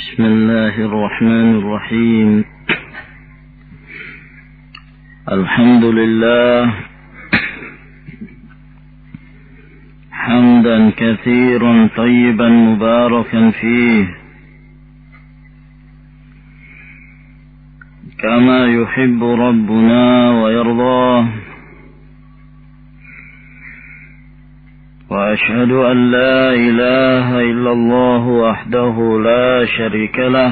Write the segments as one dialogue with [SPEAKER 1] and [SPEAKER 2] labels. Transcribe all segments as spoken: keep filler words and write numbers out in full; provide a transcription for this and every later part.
[SPEAKER 1] بسم الله الرحمن الرحيم. الحمد لله حمدا كثيرا طيبا مباركا فيه كما يحب ربنا ويرضاه، وأشهد أن لا إله إلا الله وحده لا شريك له،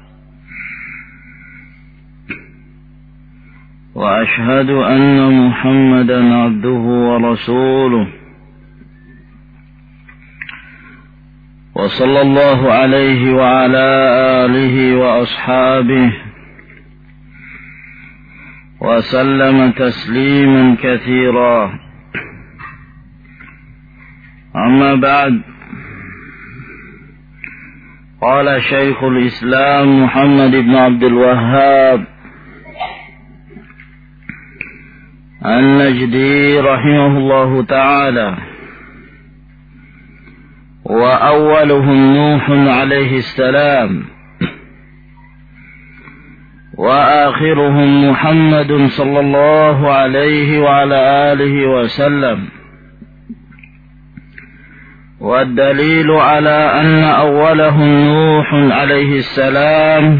[SPEAKER 1] وأشهد أن محمدا عبده ورسوله، وصلى الله عليه وعلى آله وأصحابه وسلم تسليما كثيرا. أما بعد، قال شيخ الإسلام محمد بن عبد الوهاب النجدي رحمه الله تعالى: وأولهم نوح عليه السلام، وآخرهم محمد صلى الله عليه وعلى آله وسلم. والدليل على أن أولهم نوح عليه السلام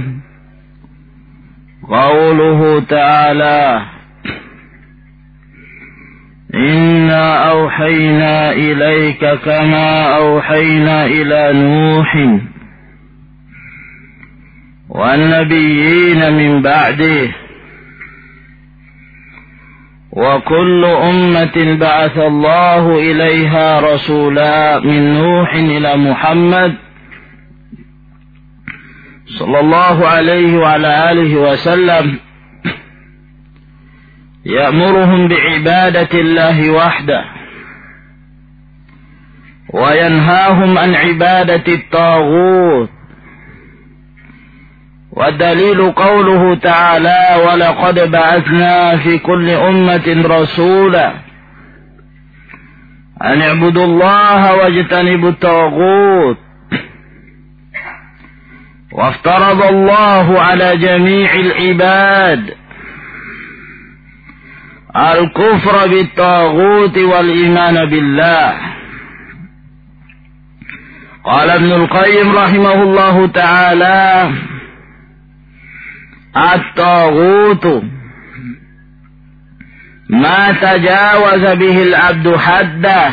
[SPEAKER 1] قوله تعالى: إنا أوحينا إليك كما أوحينا إلى نوح والنبيين من بعده، وكل أمة بعث الله إليها رسولا من نوح إلى محمد صلى الله عليه وعلى آله وسلم يأمرهم بعبادة الله وحده، وينهاهم عن عبادة الطاغوت. والدليل قوله تعالى: ولقد بعثنا في كل أمة رسولا أن اعبدوا الله واجتنبوا الطاغوت. وافترض الله على جميع العباد الكفر بالطاغوت والإيمان بالله. قال ابن القيم رحمه الله تعالى: الطاغوت ما تجاوز به العبد حده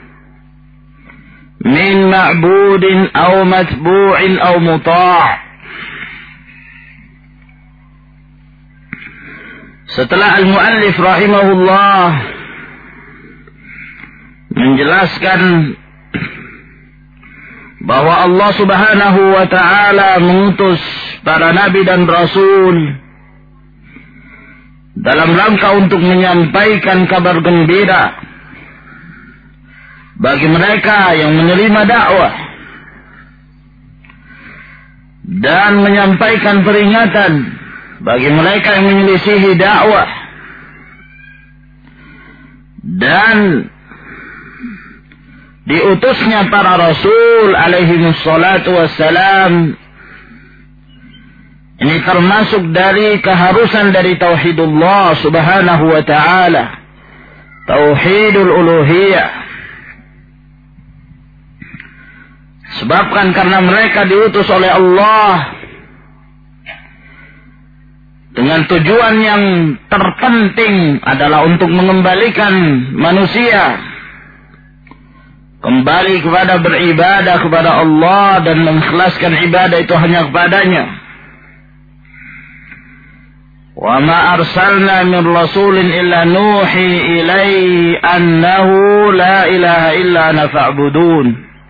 [SPEAKER 1] من معبود أو متبوع أو مطاع. Setelah al-muallif rahimahullah menjelaskan bahwa Allah subhanahu wa ta'ala mengutus para nabi dan rasul dalam rangka untuk menyampaikan kabar gembira bagi mereka yang menerima dakwah dan menyampaikan peringatan bagi mereka yang menyelisihi dakwah, dan diutusnya para rasul alaihi wassalatu wassalam ini termasuk dari keharusan dari tauhidullah subhanahu wa ta'ala, tauhidul uluhiyah. Sebabkan karena mereka diutus oleh Allah dengan tujuan yang terpenting adalah untuk mengembalikan manusia kembali kepada beribadah kepada Allah dan mengikhlaskan ibadah itu hanya kepadanya. Wa ma arsalna min rasulin illa nuhi ilaihi annahu la ilaha illa ana fa'budun.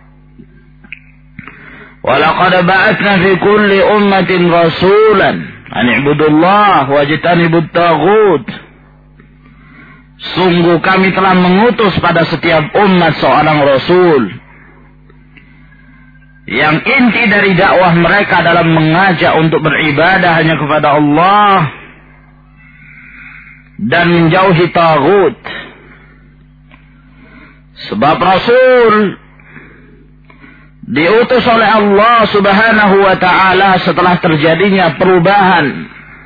[SPEAKER 1] Wa laqad ba'athna fi kulli ummatin rasulan an i'budullah wajtanibut taghut. Sungguh kami telah mengutus pada setiap umat seorang rasul yang inti dari dakwah mereka adalah mengajak untuk beribadah hanya kepada Allah dan menjauhi taghut. Sebab rasul diutus oleh Allah Subhanahu wa ta'ala setelah terjadinya perubahan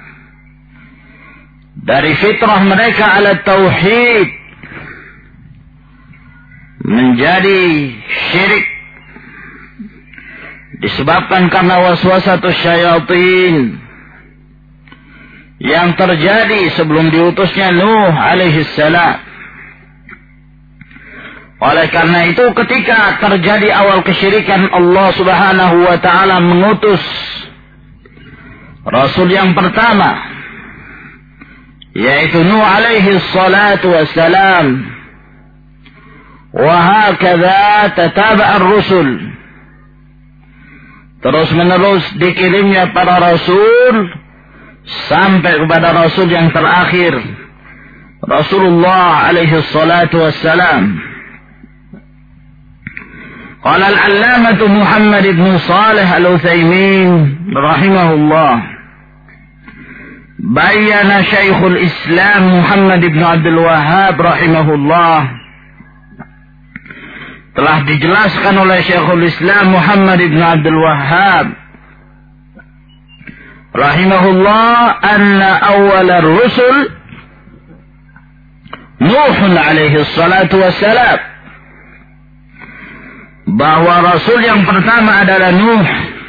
[SPEAKER 1] dari fitrah mereka ala tauhid menjadi syirik, disebabkan karena waswasatus syayatin yang terjadi sebelum diutusnya Nuh alaihi salam. Oleh karena itu ketika terjadi awal kesyirikan, Allah Subhanahu wa ta'ala mengutus Rasul yang pertama, yaitu Nuh alaihi salatu wassalam. Wahakadha tataba ar-rusul. Terus menerus dikirimnya para Rasul sampai kepada Rasul yang terakhir, Rasulullah alaihi salatu wassalam. Qala al-allamah Muhammad ibn Salih al-Utsaimin rahimahullah, bayyana Syekhul Islam Muhammad ibn Abdul Wahhab rahimahullah, telah dijelaskan oleh Syekhul Islam Muhammad ibn Abdul Wahhab rahimahullah, anna awwal ar-rusul Nuh alaihi salatu wassalam, bahwa Rasul yang pertama adalah Nuh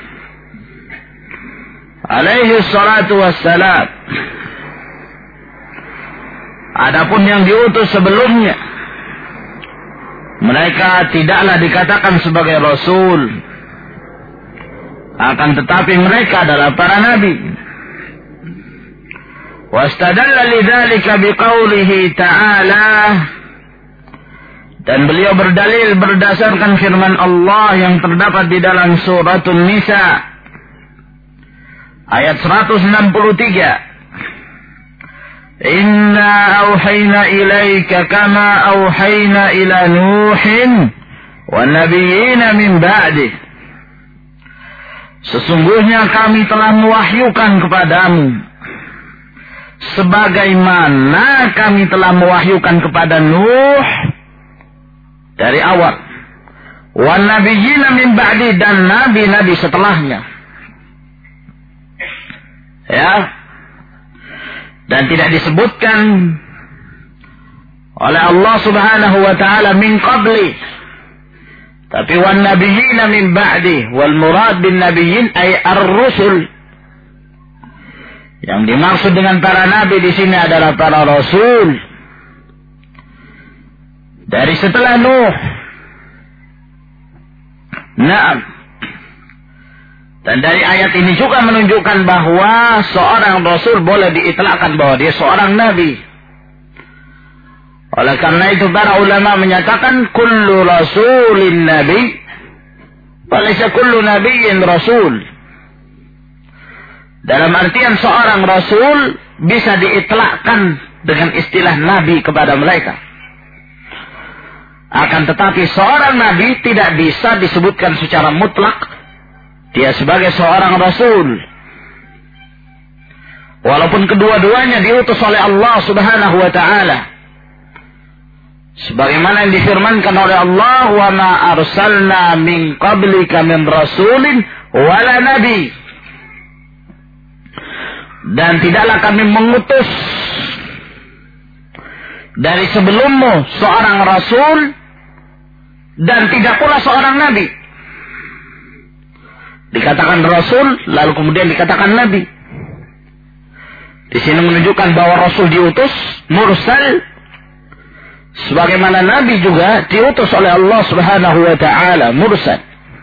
[SPEAKER 1] alaihi salatu wassalam. Adapun yang diutus sebelumnya, mereka tidaklah dikatakan sebagai Rasul, akan tetapi mereka adalah para nabi. Wastadalla lidzalika biqaulihi ta'ala, dan beliau berdalil berdasarkan firman Allah yang terdapat di dalam Suratul Nisa ayat seratus enam puluh tiga. Inna auhayna ilaika kama auhayna ila Nuhin wa nabiyyina min ba'dih. Sesungguhnya kami telah mewahyukan kepadamu sebagaimana kami telah mewahyukan kepada Nuh dari awal, wa nabiyyina min ba'di, dan nabi-nabi setelahnya. Ya. Dan tidak disebutkan oleh Allah Subhanahu wa ta'ala min qabli, tapi wan nabiyyina min ba'di, wal murad bin nabiyyin ay ar-rusul. Yang dimaksud dengan para nabi di sini adalah para rasul dari setelah Nuh. Naam. Dan dari ayat ini juga menunjukkan bahwa seorang Rasul boleh diitlakkan bahwa dia seorang Nabi. Oleh karena itu para ulama menyatakan kullu rasulin nabi, walaysa kullu nabiyyin rasul. Dalam artian seorang Rasul bisa diitlakkan dengan istilah Nabi kepada mereka. Akan tetapi seorang Nabi tidak bisa disebutkan secara mutlak dia sebagai seorang Rasul, walaupun kedua-duanya diutus oleh Allah Subhanahu wa ta'ala. Sebagaimana yang difirmankan oleh Allah, wa ma arsalna min qablika min rasulin wala nabi, dan tidaklah kami mengutus dari sebelummu seorang Rasul, dan tidak pula seorang Nabi. Dikatakan Rasul, lalu kemudian dikatakan Nabi. Di sini menunjukkan bahwa Rasul diutus, mursal, sebagaimana Nabi juga diutus oleh Allah Subhanahu wa ta'ala, mursal.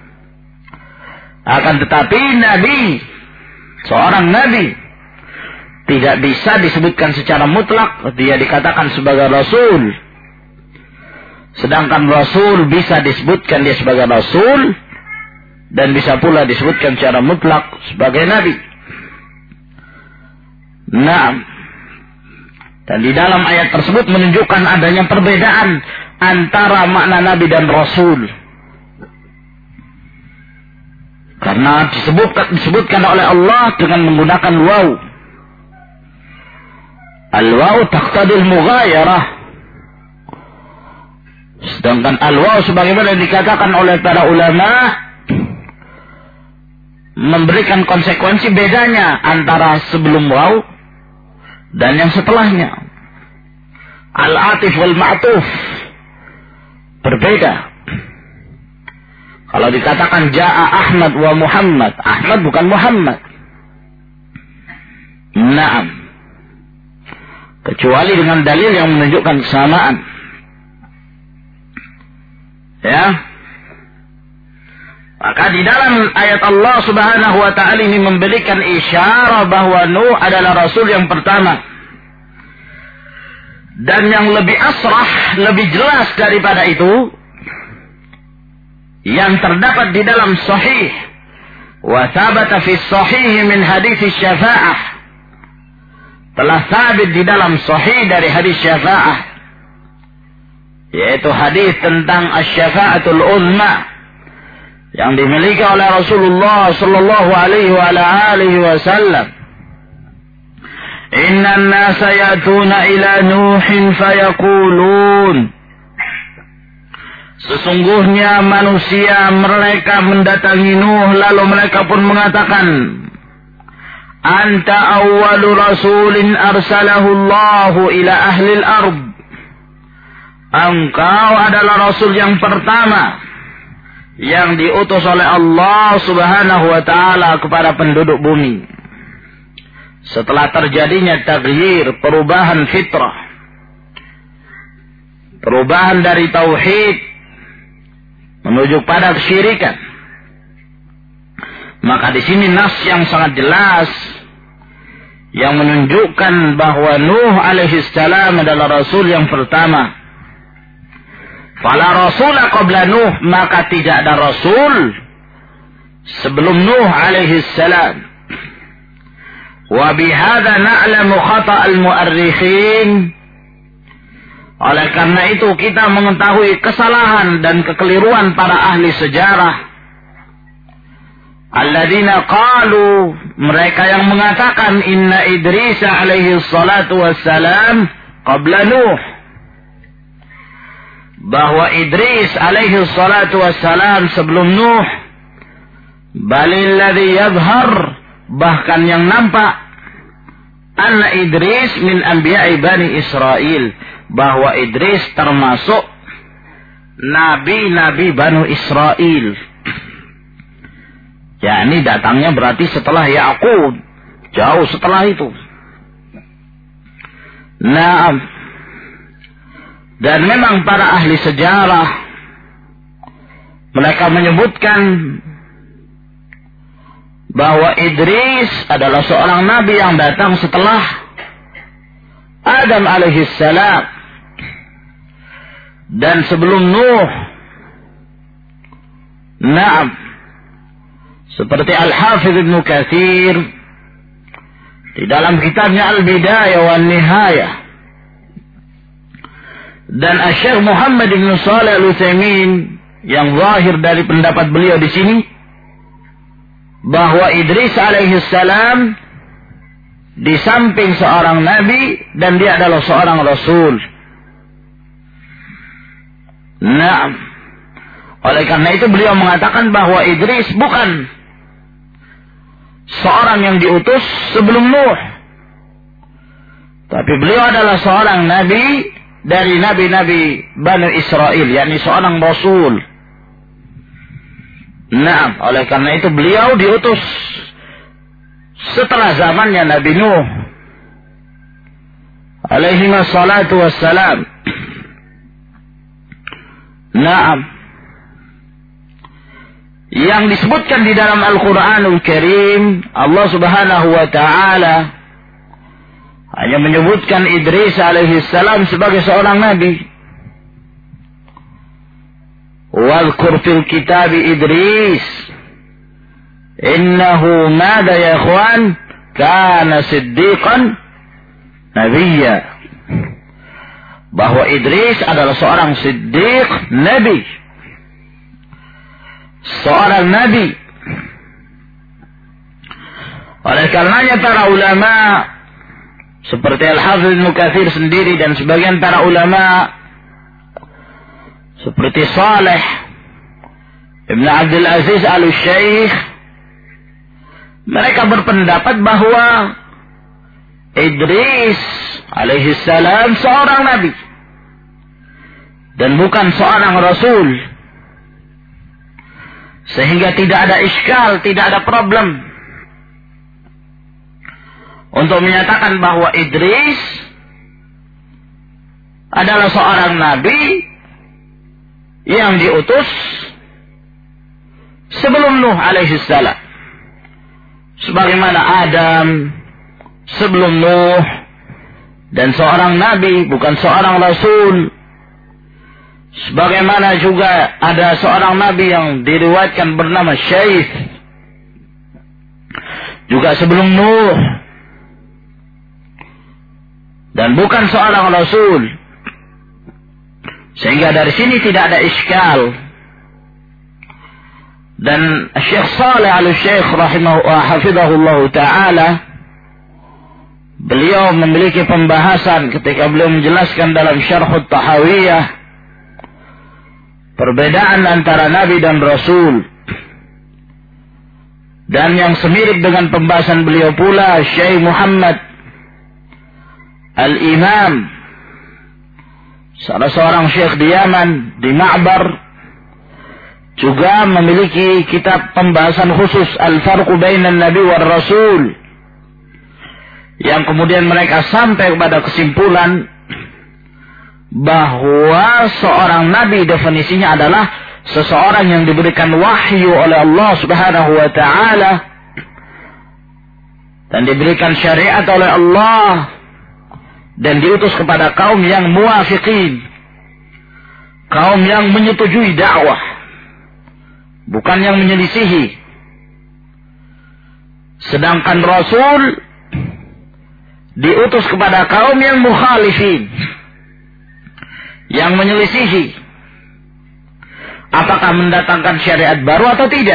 [SPEAKER 1] Akan tetapi Nabi, seorang Nabi, tidak bisa disebutkan secara mutlak dia dikatakan sebagai Rasul. Sedangkan Rasul bisa disebutkan dia sebagai Rasul, dan bisa pula disebutkan secara mutlak sebagai Nabi. Nah, dan di dalam ayat tersebut menunjukkan adanya perbedaan antara makna Nabi dan Rasul. Karena disebutkan, disebutkan oleh Allah dengan menggunakan waw. Al-waw taqtadil mughayarah. Sedangkan al-waw sebagaimana dikatakan oleh para ulama memberikan konsekuensi bedanya antara sebelum waw dan yang setelahnya. Al-atif wal ma'tuf berbeda. Kalau dikatakan Ja'a Ahmad wa Muhammad, Ahmad bukan Muhammad. Naam. Kecuali dengan dalil yang menunjukkan kesamaan. Ya. Maka di dalam ayat Allah Subhanahu wa taala ini memberikan isyarat bahwa Nuh adalah rasul yang pertama. Dan yang lebih asrah, lebih jelas daripada itu, yang terdapat di dalam sahih, wa thabata fi sahih min hadits syafa'ah, telah sabit di dalam sahih dari hadis syafa'ah, yaitu hadis tentang asy-syafa'atul uzma yang dimiliki oleh Rasulullah sallallahu alaihi wa alihi wasallam. Inna an-nasa yatuna ila Nuhin fayaqulun, sesungguhnya manusia mereka mendatangi Nuh lalu mereka pun mengatakan, anta awwalu rasulin arsalahu Allahu ila ahli al-ard, engkau adalah rasul yang pertama yang diutus oleh Allah Subhanahu wa taala kepada penduduk bumi. Setelah terjadinya taghyir, perubahan fitrah, perubahan dari tauhid menuju pada kesyirikan, maka di sini nas yang sangat jelas yang menunjukkan bahwa Nuh alaihi salam adalah rasul yang pertama. Fala rasula qabla Nuh, maka tidak ada rasul sebelum Nuh alaihi salam. Wa bihadza na'lamu khata' al-mu'arrikhin. Oleh karena itu kita mengetahui kesalahan dan kekeliruan para ahli sejarah. Alladzina qalu, mereka yang mengatakan inna Idris alaihi salatu wassalam qabla Nuh, bahwa Idris alaihi salatu wassalam sebelum Nuh. Balil ladzi yadhhar, bahkan yang nampak, anna Idris min anbiya'i Bani Israel, bahwa Idris termasuk nabi-nabi Bani Israel. Ya, ini datangnya berarti setelah Ya'qub, jauh setelah itu. Nah, dan memang para ahli sejarah mereka menyebutkan bahwa Idris adalah seorang nabi yang datang setelah Adam alaihi salam dan sebelum Nuh. Naam, seperti Al-Hafidh Ibnu Katsir di dalam kitabnya Al-Bidayah wan Nihayah, dan Asy-Syaikh Muhammad bin Shalih Al-Utsaimin yang zahir dari pendapat beliau di sini bahwa Idris alaihi salam di samping seorang nabi dan dia adalah seorang rasul. Nah, oleh karena itu beliau mengatakan bahwa Idris bukan seorang yang diutus sebelum Nuh, tapi beliau adalah seorang nabi dari nabi-nabi Bani Israel, yakni seorang rasul. Nah, oleh karena itu beliau diutus setelah zamannya Nabi Nuh alaihi wassalatu wassalam. Nah, yang disebutkan di dalam Al-Quranul Karim, Allah Subhanahu wa ta'ala hanya menyebutkan Idris alaihi salam sebagai seorang nabi. Wadhkur fil kitab Idris innahu mada ya ikhwan kana siddiqan nabiyya, bahwa Idris adalah seorang siddiq, nabi, seorang nabi. Oleh karenanya para ulama seperti Al-Hafidh Ibnu Katsir sendiri dan sebagian para ulama seperti Saleh Ibn Abdul Aziz Al-Syaikh Mereka berpendapat bahwa Idris alaihi salam seorang nabi dan bukan seorang rasul, sehingga tidak ada iskal, tidak ada problem untuk menyatakan bahwa Idris adalah seorang nabi yang diutus sebelum Nuh alaihi salam, sebagaimana Adam sebelum Nuh, dan seorang nabi bukan seorang rasul, sebagaimana juga ada seorang nabi yang diriwayatkan bernama Syait juga sebelum Nuh, dan bukan seorang rasul, sehingga dari sini tidak ada iskal. Dan Syekh Saleh Al-Syekh rahimahu wa hafizahullah ta'ala, beliau memiliki pembahasan ketika beliau menjelaskan dalam Syarhut Tahawiyah perbedaan antara Nabi dan Rasul. Dan yang semirip dengan pembahasan beliau pula Syekh Muhammad Al-Imam, salah seorang syekh di Yaman, di Ma'bar, juga memiliki kitab pembahasan khusus Al-Farqu Bainan Nabi war Rasul, yang kemudian mereka sampai kepada kesimpulan bahwa seorang nabi definisinya adalah seseorang yang diberikan wahyu oleh Allah Subhanahu wa taala dan diberikan syariat oleh Allah dan diutus kepada kaum yang muwafiqin, kaum yang menyetujui dakwah, bukan yang menyelisihi. Sedangkan Rasul diutus kepada kaum yang mukhalifin, yang menyelisihi. Apakah mendatangkan syariat baru atau tidak?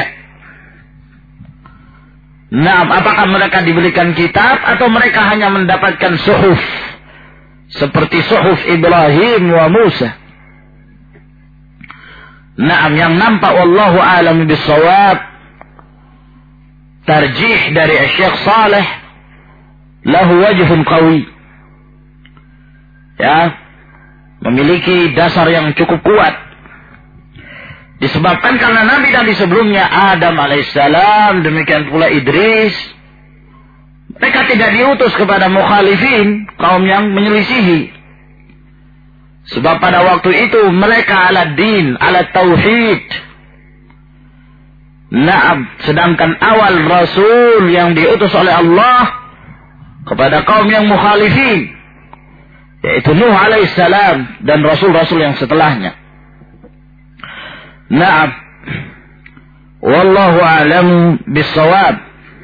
[SPEAKER 1] Nah, apakah mereka diberikan kitab atau mereka hanya mendapatkan suhuf seperti suhuf Ibrahim wa Musa? Naam, yang nampak wallahu a'lam bis-shawab, tarjih dari Syekh Saleh lahu wajhun qawi, ya, memiliki dasar yang cukup kuat, disebabkan karena nabi-nabi sebelumnya Adam alaihissalam, demikian pula Idris, mereka tidak diutus kepada mukhalifin, kaum yang menyelisihi. Sebab pada waktu itu mereka ala din, ala tauhid. Naam, sedangkan awal Rasul yang diutus oleh Allah kepada kaum yang mukhalifin, yaitu Nuh alaihissalam dan Rasul-Rasul yang setelahnya. Naam, wallahu a'lam bis-shawab.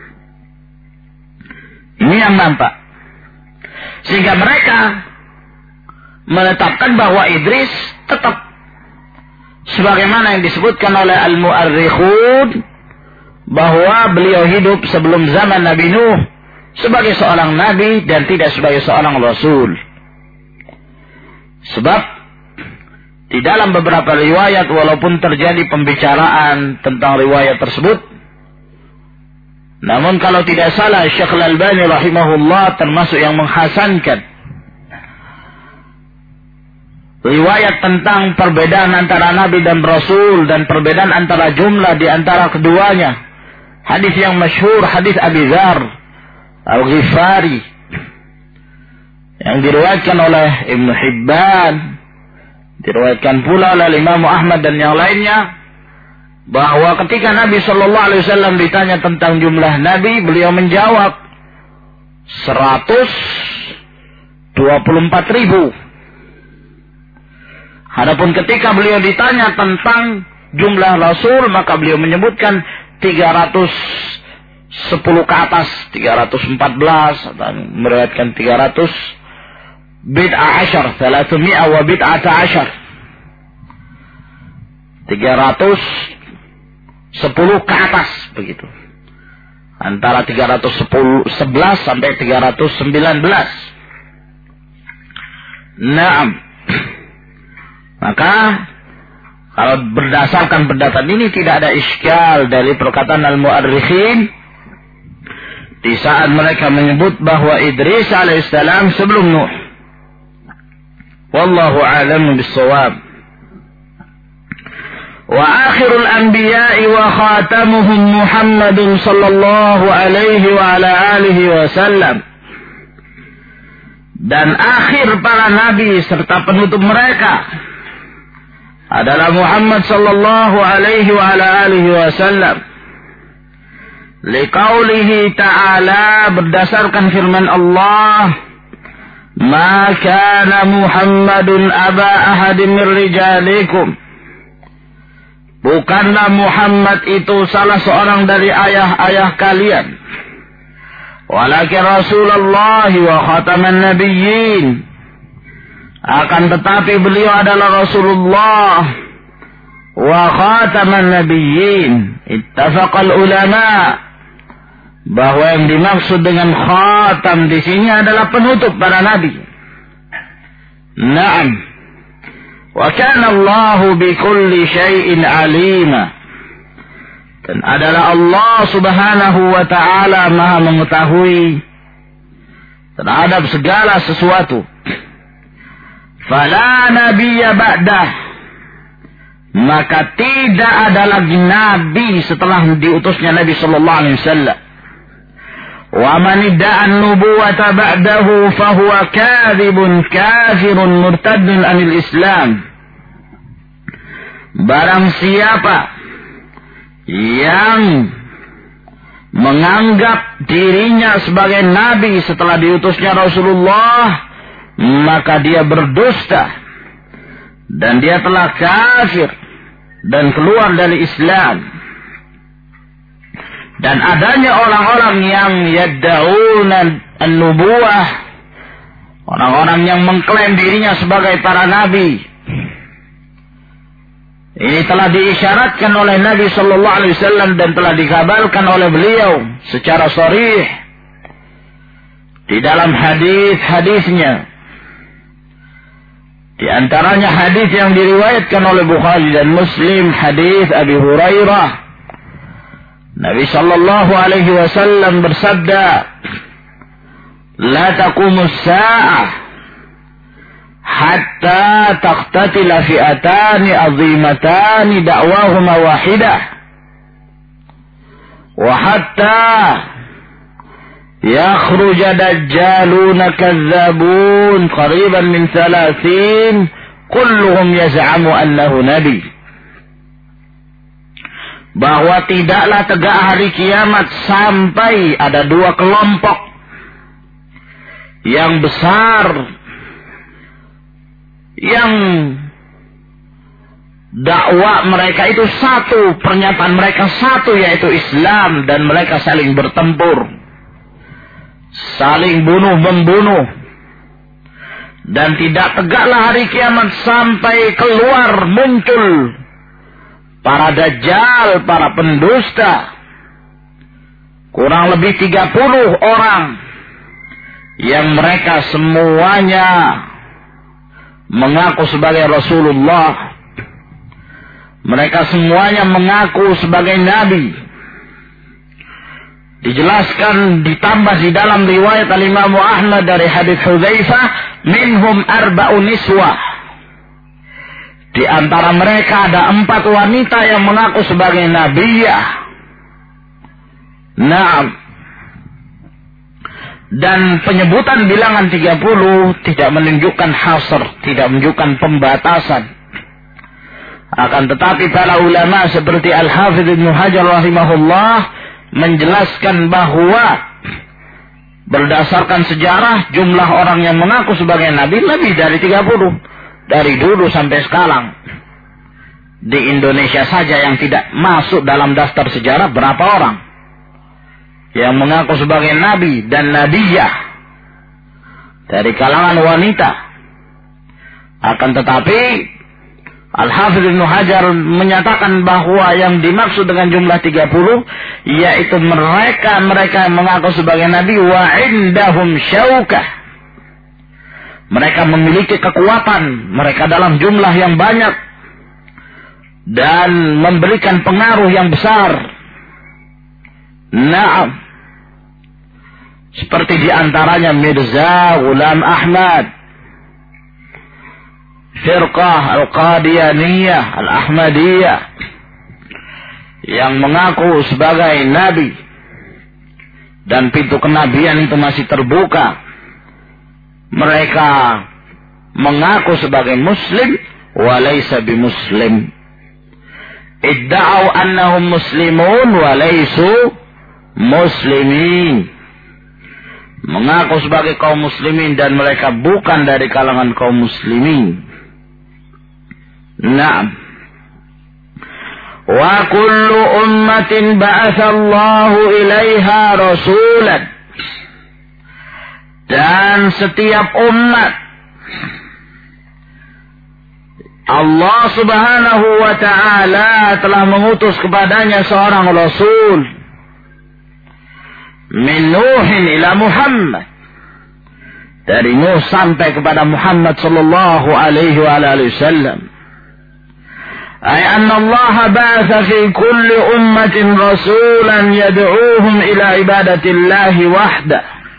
[SPEAKER 1] Ini yang nampak. Sehingga mereka menetapkan bahwa Idris tetap sebagaimana yang disebutkan oleh al-mu'arrikhun, bahwa beliau hidup sebelum zaman Nabi Nuh sebagai seorang nabi dan tidak sebagai seorang rasul. Sebab di dalam beberapa riwayat, walaupun terjadi pembicaraan tentang riwayat tersebut, namun kalau tidak salah Syekh Al-Albani rahimahullah termasuk yang menghasankan riwayat tentang perbedaan antara Nabi dan Rasul dan perbedaan antara jumlah di antara keduanya. Hadis yang masyhur, hadis Abi Dzar Al-Ghifari, yang diriwayatkan oleh Ibnu Hibban, diriwayatkan pula oleh Imam Ahmad dan yang lainnya, bahwa ketika Nabi Shallallahu Alaihi Wasallam ditanya tentang jumlah Nabi, beliau menjawab seratus dua puluh empat ribu. Adapun ketika beliau ditanya tentang jumlah Rasul, maka beliau menyebutkan tiga ratus sepuluh ke atas, tiga ratus empat belas, atau meriwayatkan tiga ratus bid'ah asyar, thalathmi'a wa bid'ata asyar, tiga ratus sepuluh ke atas, begitu. Antara tiga ratus sebelas sampai tiga ratus sembilan belas. Naam. Maka kalau berdasarkan pendapat ini tidak ada iskal dari perkataan al-mu'arrikhin di saat mereka menyebut bahwa Idris alaihissalam sebelum Nuh. Wallahu a'lam bis-shawab. Wa akhirul anbiya'i wa khatamuhum Muhammadun sallallahu alaihi wa ala alihi wasallam. Dan akhir para nabi serta penutup mereka adalah Muhammad sallallahu alaihi wa ala alihi wasallam. Liqaulihi ta'ala, berdasarkan firman Allah, ma kana Muhammadun aba ahadin min rijalikum. Bukanlah Muhammad itu salah seorang dari ayah-ayah kalian. Walakin Rasulullah wa khataman nabiyyin. Akan tetapi beliau adalah Rasulullah wa khataman nabiyyin. Ittafaqal ulama bahwa yang dimaksud dengan khatam di sini adalah penutup para nabi. Naam. Wa kana Allahu bi kulli syai'in alima. Dan adalah Allah Subhanahu wa taala Maha mengetahui terhadap segala sesuatu. Fala nabiyya ba'dah. Maka tidak ada lagi nabi setelah diutusnya Nabi sallallahu alaihi wasallam. Wa man idda'a an-nubuwwata ba'dahu fa huwa kadhibun kafirun murtaddun 'anil Islam. Barang siapa yang menganggap dirinya sebagai nabi setelah diutusnya Rasulullah, maka dia berdusta dan dia telah kafir dan keluar dari Islam. Dan adanya orang-orang yang yadda'una an-nubuwah, orang-orang yang mengklaim dirinya sebagai para nabi, ini telah diisyaratkan oleh Nabi sallallahu alaihi wasallam dan telah dikabarkan oleh beliau secara sharih di dalam hadis-hadisnya. Di antaranya hadis yang diriwayatkan oleh Bukhari dan Muslim, hadis Abi Hurairah. Nabi sallallahu alaihi wasallam bersabda, "La taqumus sa'ah hatta taqtatila fi'atani 'azimatani da'wahuma wahidah wa hatta yakhruja dajjaluna kadzabun qariban min thalathin kulluhum yaz'amu annahu nabi." Bahwa tidaklah tegak hari kiamat sampai ada dua kelompok yang besar, yang dakwah mereka itu satu, pernyataan mereka satu, yaitu Islam, dan mereka saling bertempur, saling bunuh-membunuh. Dan tidak tegaklah hari kiamat sampai keluar muncul para dajjal, para pendusta, kurang lebih tiga puluh orang, yang mereka semuanya mengaku sebagai Rasulullah. Mereka semuanya mengaku sebagai nabi. Dijelaskan, ditambah di dalam riwayat Al-Imam Ahmad dari hadits Hudzaifah, minhum arba'u niswah. Di antara mereka ada empat wanita yang mengaku sebagai nabiyah. Naam. Dan penyebutan bilangan tiga puluh tidak menunjukkan hasr, tidak menunjukkan pembatasan. Akan tetapi para ulama seperti Al-Hafidz Ibnu Hajar rahimahullah menjelaskan bahwa berdasarkan sejarah jumlah orang yang mengaku sebagai nabi lebih dari tiga puluh. Dari dulu sampai sekarang. Di Indonesia saja yang tidak masuk dalam daftar sejarah berapa orang yang mengaku sebagai nabi dan nabiyah dari kalangan wanita. Akan tetapi Al-Hafidz Ibnu Hajar menyatakan bahwa yang dimaksud dengan jumlah tiga puluh yaitu mereka-mereka yang mengaku sebagai nabi wa indahum syaukah. Mereka memiliki kekuatan, mereka dalam jumlah yang banyak dan memberikan pengaruh yang besar. Naam. Seperti diantaranya Mirza Ghulam Ahmad, Firqah Al-Qadianiyah Al-Ahmadiyah, yang mengaku sebagai nabi dan pintu kenabian itu masih terbuka. Mereka mengaku sebagai muslim walaysa bimuslim. Idda'u annahum muslimun walaysu muslimin. Mengaku sebagai kaum muslimin dan mereka bukan dari kalangan kaum muslimin. Naam. Wa kullu ummatin ba'athallahu ilaiha rasulan. Dan setiap umat Allah subhanahu wa ta'ala telah mengutus kepadanya seorang rasul. Min Nuhin ila Muhammad, dari Nuh sampai kepada Muhammad sallallahu alaihi wa alihi wasallam. Ay anna Allah ba'atha fi kulli ummatin rasulan yad'uuhum ila ibadatillahi wahda,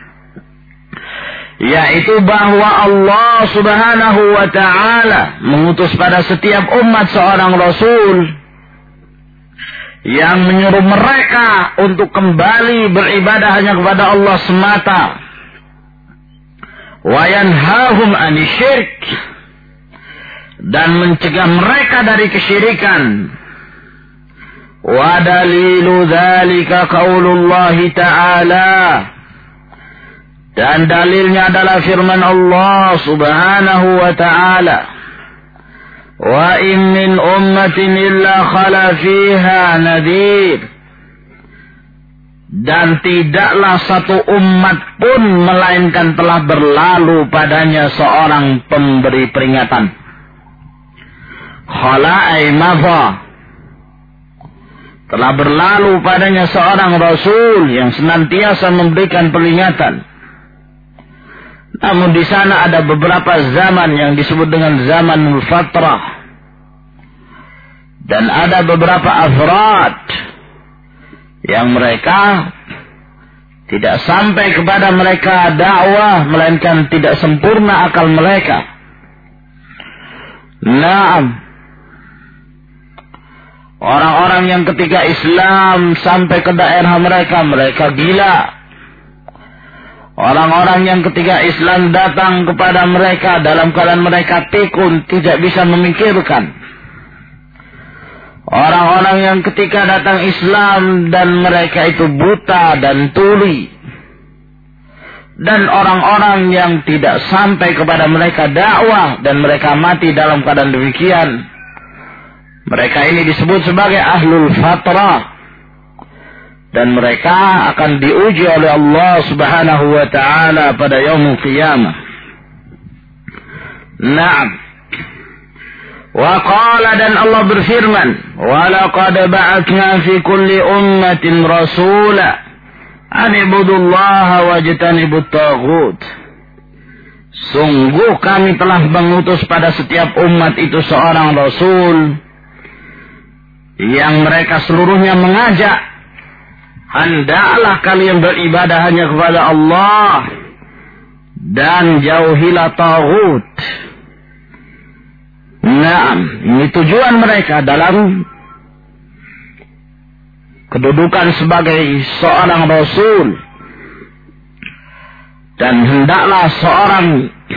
[SPEAKER 1] yaitu bahwa Allah subhanahu wa ta'ala mengutus pada setiap umat seorang rasul yang menyuruh mereka untuk kembali beribadah hanya kepada Allah semata. Wa yanhahum anisyirk, dan mencegah mereka dari kesyirikan. Wa dalilu dzalika qaulullah ta'ala, dan dalilnya adalah firman Allah subhanahu wa ta'ala. Wa in min ummatin illa khala fiha nadhir, dan tidaklah satu umat pun melainkan telah berlalu padanya seorang pemberi peringatan. Khala ay madha, telah berlalu padanya seorang rasul yang senantiasa memberikan peringatan. Namun di sana ada beberapa zaman yang disebut dengan zamanul fatrah, dan ada beberapa afrad yang mereka tidak sampai kepada mereka dakwah, melainkan tidak sempurna akal mereka. Naam, orang-orang yang ketika Islam sampai ke daerah mereka, mereka gila. Orang-orang yang ketika Islam datang kepada mereka dalam keadaan mereka pikun, tidak bisa memikirkan. Orang-orang yang ketika datang Islam dan mereka itu buta dan tuli. Dan orang-orang yang tidak sampai kepada mereka dakwah dan mereka mati dalam keadaan demikian. Mereka ini disebut sebagai ahlul fatrah. Dan mereka akan diuji oleh Allah subhanahu wa ta'ala pada yaumul qiyamah. Naam. Wa qala, dan Allah berfirman, wa laqad ba'atsna fi kulli ummatin rasula an ibudullaha wajtanibut taghut. Sungguh kami telah mengutus pada setiap umat itu seorang rasul yang mereka seluruhnya mengajak, hendaklah kalian beribadah hanya kepada Allah dan jauhilah taghut. Nah, ini tujuan mereka dalam kedudukan sebagai seorang rasul. Dan hendaklah seorang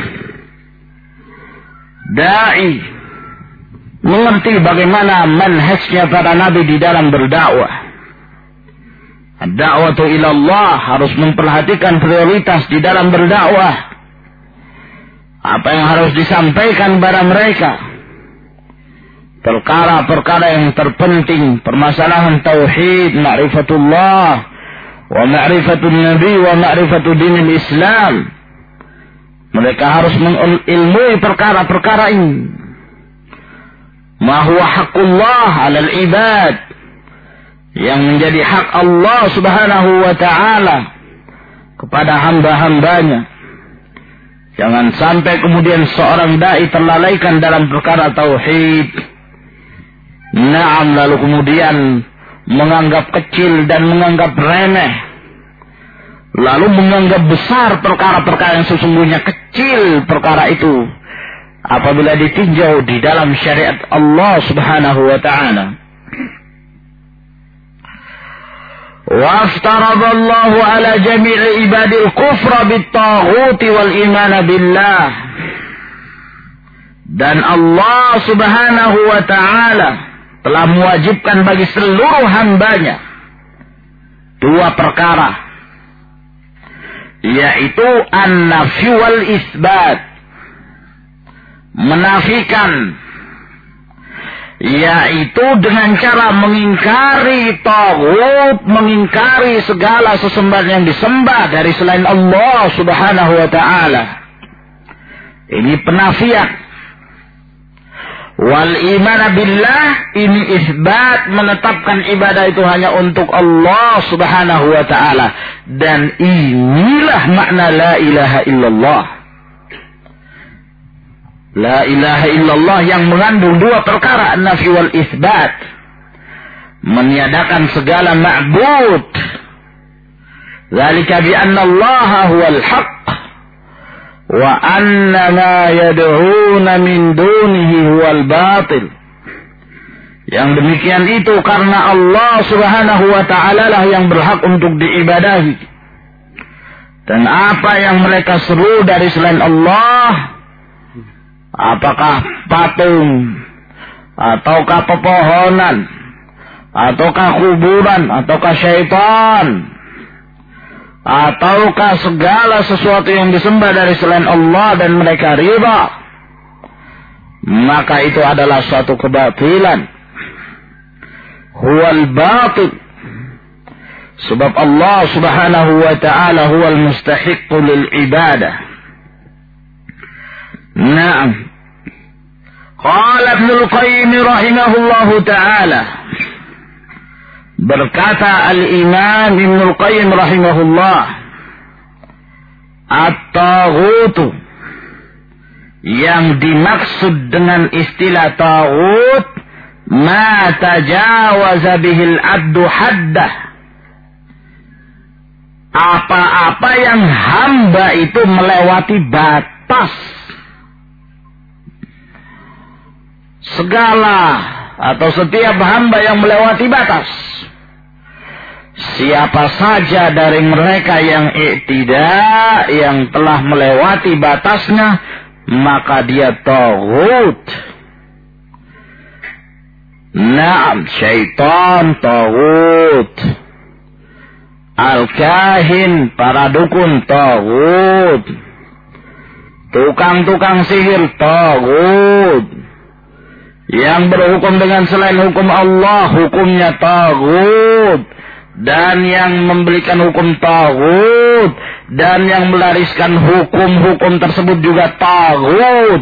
[SPEAKER 1] dai mengerti bagaimana manhajnya para nabi di dalam berdakwah. Ad-da'watu ila Allah harus memperhatikan prioritas di dalam berdakwah. Apa yang harus disampaikan kepada mereka? Perkara-perkara yang terpenting, permasalahan tauhid, ma'rifatullah, wa ma'rifatul nabi, wa ma'rifatul dinil Islam. Mereka harus mengilmui perkara-perkara ini. Ma huwa haqqullah 'alal ibad, yang menjadi hak Allah subhanahu wa ta'ala kepada hamba-hambanya. Jangan sampai kemudian seorang da'i terlalaikan dalam perkara tauhid. Naam, lalu kemudian menganggap kecil dan menganggap remeh. lalu menganggap besar perkara-perkara yang sesungguhnya kecil perkara itu apabila ditinjau di dalam syariat Allah Subhanahu wa taala. وَافْتَرَضَ اللَّهُ عَلَى جَمِيعِ عِبَادِ الْكُفْرَ بِالطَّاغُوتِ وَالْإِيمَانَ بِاللَّهِ. Dan Allah Subhanahu wa taala telah mewajibkan bagi seluruh hambanya dua perkara, yaitu an-nafyu wal isbat, menafikan, yaitu dengan cara mengingkari taghut, mengingkari segala sesembahan yang disembah dari selain Allah Subhanahu wa taala. Ini penafian. Wal iman billah, ini isbat, menetapkan ibadah itu hanya untuk Allah Subhanahu wa taala. Dan inilah makna la ilaha illallah. La ilaha illallah yang mengandung dua perkara, nafi wal isbat. Meniadakan segala ma'bud. Dzalika bi anna Allah huwal haqq wa anna ma yad'una min dunihi huwal batil. Yang demikian itu karena Allah Subhanahu wa taala lah yang berhak untuk diibadahi. Dan apa yang mereka seru dari selain Allah, apakah patung, ataukah pepohonan, ataukah kuburan, ataukah syaitan, ataukah segala sesuatu yang disembah dari selain Allah dan mereka riba, maka itu adalah suatu kebatilan. Huwal batil. Sebab Allah Subhanahu wa ta'ala huwal mustahiqqu lil ibadah. Naam. Qala Ibnul Qayyim rahimahullahu ta'ala. Berkata Al-Imam Ibnul Qayyim rahimahullah, At-Taghutu, yang dimaksud dengan istilah taghut, ma tajawaza bihil abdu haddah, apa-apa yang hamba itu melewati batas. Segala atau setiap hamba yang melewati batas. Siapa saja dari mereka yang i'tidah, yang telah melewati batasnya, maka dia taghut. Naam, syaitan taghut. Al-kahin, para dukun taghut. Tukang-tukang sihir taghut. Yang berhukum dengan selain hukum Allah, hukumnya taghut. Dan yang memberikan hukum taghut, dan yang melariskan hukum-hukum tersebut juga taghut.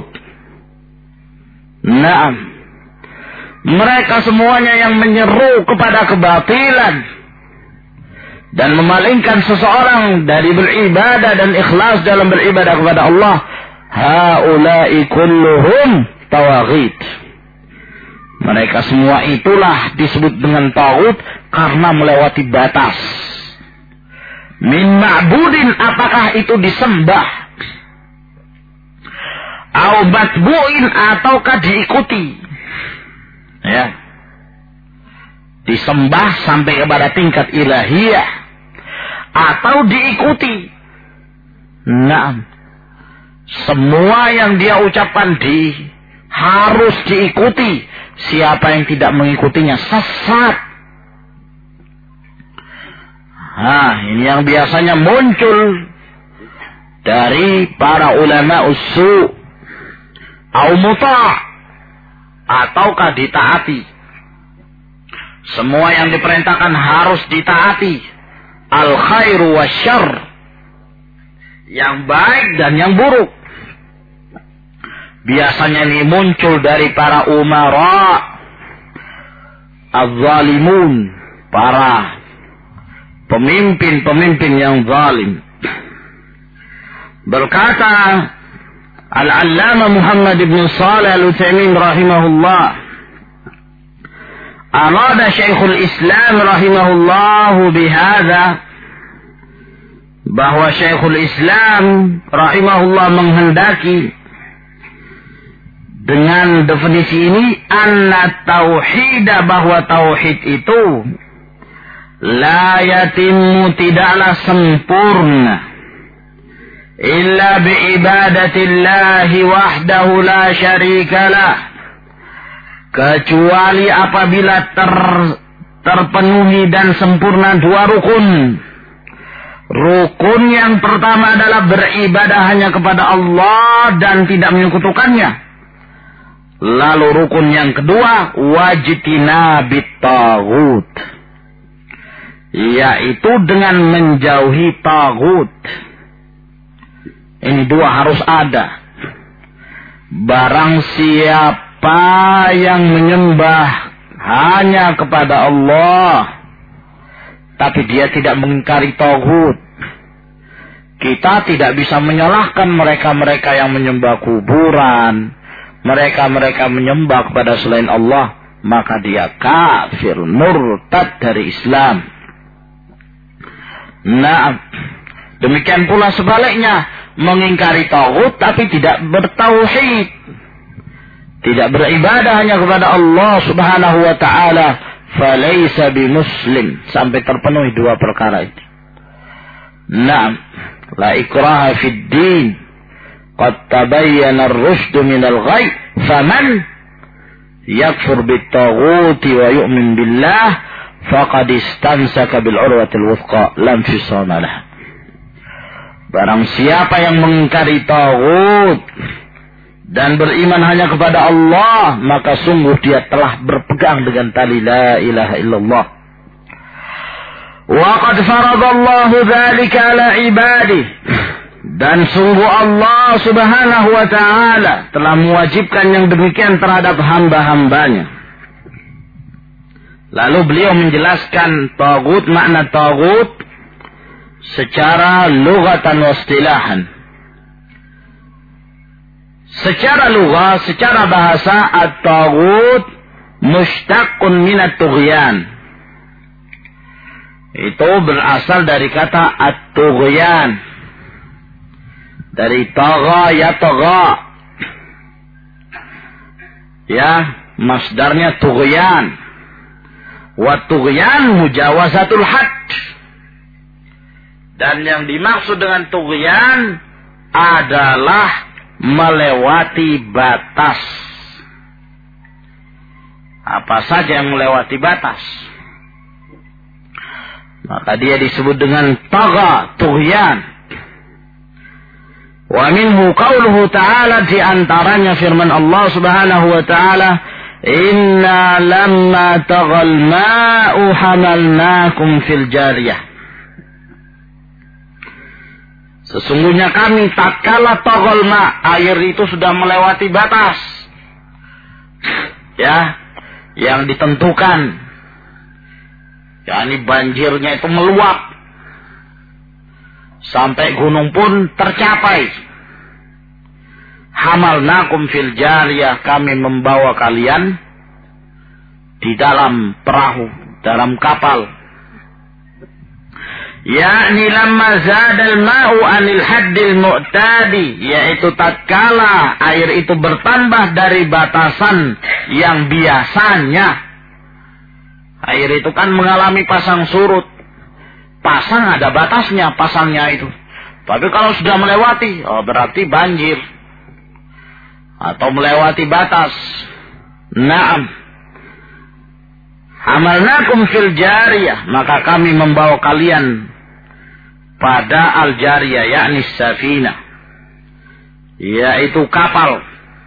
[SPEAKER 1] Naam. Mereka semuanya yang menyeru kepada kebatilan dan memalingkan seseorang dari beribadah dan ikhlas dalam beribadah kepada Allah. Haula'i kulluhum tawaghit. Mereka semua itulah disebut dengan taghut karena melewati batas. Min ma'budin, apakah itu disembah, au matbu'in, ataukah diikuti. Ya, disembah sampai kepada tingkat ilahiyah atau diikuti. Nah, semua yang dia ucapkan di harus diikuti. Siapa yang tidak mengikutinya sesat. Nah, ini yang biasanya muncul dari para ulama usu' au muta', ataukah ditaati. Semua yang diperintahkan harus ditaati. Al-khairu wasyarr, yang baik dan yang buruk. Biasanya ini muncul dari para umara az-zalimun, para pemimpin-pemimpin yang zalim. Berkata Al-Allama Muhammad ibn Shalih Al-Utsaimin rahimahullah, arada Syekhul Islam rahimahullah bihadza, bahwa Syekhul Islam rahimahullah menghendaki dengan definisi ini anna tauhida, bahwa tauhid itu la yatimmu, tidaklah sempurna illa biibadatillahi wahdahu la syarikalah, kecuali apabila ter, terpenuhi dan sempurna dua rukun. Rukun yang pertama adalah beribadah hanya kepada Allah dan tidak menyekutukannya. Lalu rukun yang kedua, wajtinabit taghut, yaitu dengan menjauhi taghut. Ini dua harus ada. Barang siapa yang menyembah hanya kepada Allah, tapi dia tidak mengingkari taghut, kita tidak bisa menyalahkan mereka-mereka yang menyembah kuburan, mereka-mereka menyembah kepada selain Allah, maka dia kafir, murtad dari Islam. Nah, demikian pula sebaliknya, mengingkari taghut tapi tidak bertauhid, tidak beribadah hanya kepada Allah Subhanahu wa taala, falaysa bimuslim, sampai terpenuhi dua perkara itu. Nah, la ikraha fid din, qad tabayyana ar-rusydu minal ghayy, faman yakfur bit-taghuti wa yu'min billah faqad istamsaka bil urwatil wuthqa lam fisama lah. Barang siapa yang mengingkari taghut dan beriman hanya kepada Allah, maka sungguh dia telah berpegang dengan tali la ilaha illallah. Wa qad faradallahu dzalika ala ibadihi, dan sungguh Allah Subhanahu wa ta'ala telah mewajibkan yang demikian terhadap hamba-hambanya. Lalu beliau menjelaskan taghut, makna taghut secara lughatan wa istilahan. Secara lugha, secara bahasa, at-taghut mushtaqun min at-tughyan. Itu berasal dari kata at-tughyan, dari tagha yatagha, ya, masdarnya tughyan. Wa tughyan mujawazatul had, dan yang dimaksud dengan tughyan adalah melewati batas. Apa saja yang melewati batas, maka dia disebut dengan tagha, tughyan. Wa minhu qauluhu ta'ala, di antaranya firman Allah Subhanahu wa ta'ala, inna lamma taghal ma'u hamalnakum fil jariyah. Sesungguhnya kami tatkala taghal ma, air itu sudah melewati batas, ya, yang ditentukan, yakni banjirnya itu meluap sampai gunung pun tercapai. Hamalnakum fil jariyah, kami membawa kalian di dalam perahu, dalam kapal. Yakni lamma zadal ma'u anil haddil mu'tadi, yaitu tatkala air itu bertambah dari batasan yang biasanya. Air itu kan mengalami pasang surut. Pasang ada batasnya, pasangnya itu. Tapi kalau sudah melewati, oh berarti banjir. Atau melewati batas. Naam. Hamalnakum fil jariyah, maka kami membawa kalian pada al-jariyah, yakni safinah, yaitu kapal.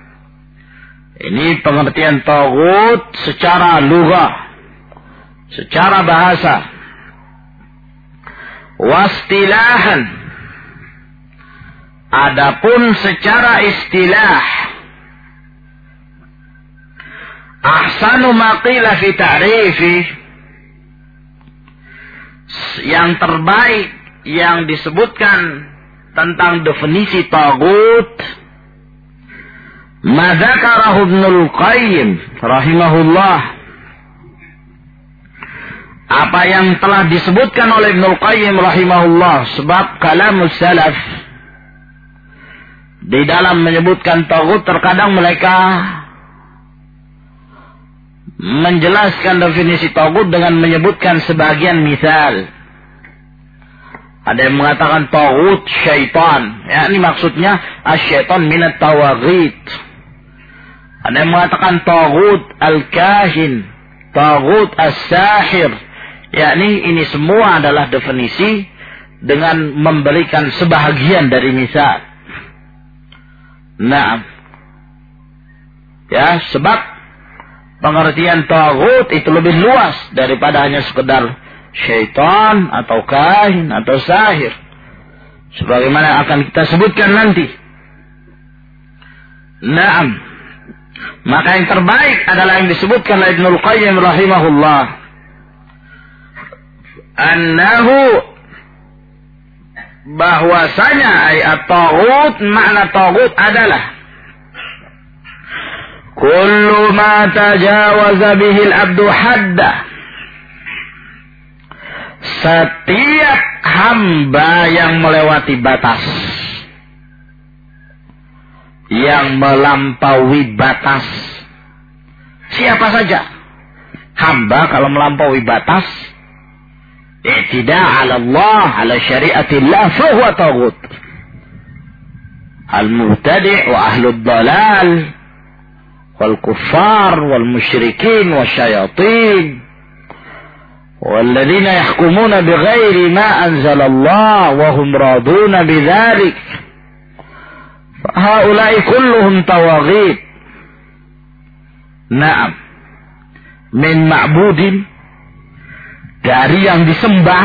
[SPEAKER 1] Ini pengertian taghut secara lughah, secara bahasa. Wastilahan, adapun secara istilah, ahsanu ma qila fi ta'rifi, yang terbaik yang disebutkan tentang definisi taghut, ma dzakarahu Ibnul Qayyim rahimahullah, apa yang telah disebutkan oleh Ibnul Qayyim rahimahullah, sebab kalamus salaf di dalam menyebutkan taghut terkadang mereka menjelaskan definisi taghut dengan menyebutkan sebagian misal. Ada yang mengatakan taghut syaitan, ya, ini maksudnya asyaitan minat tawaghit. Ada yang mengatakan taghut al-kahin, taghut as-sahir, yakni ini semua adalah definisi dengan memberikan sebahagian dari misal. Nah, ya, sebab pengertian taghut itu lebih luas daripada hanya sekedar syaitan atau kahin atau sahir, sebagaimana akan kita sebutkan nanti. Naam, maka yang terbaik adalah yang disebutkan oleh Ibnul Qayyim rahimahullah, annahu, bahwasanya ayat taghut, makna taghut adalah kullu ma tajawaza bihi al-abdu hadda, setiap hamba yang melewati batas, yang melampaui batas. Siapa saja hamba kalau melampaui batas, i'tida' 'ala Allah, 'ala syari'atillah, fa huwa taghut. Al-mubtadi' wa ahlud dalal wal kuffar wal musyrikin wasyayatin والذين يحكمون بغير ما أنزل الله وهم راضون بذلك فهؤلاء كلهم طواغيت. Naam, min ma'budin, dari yang disembah,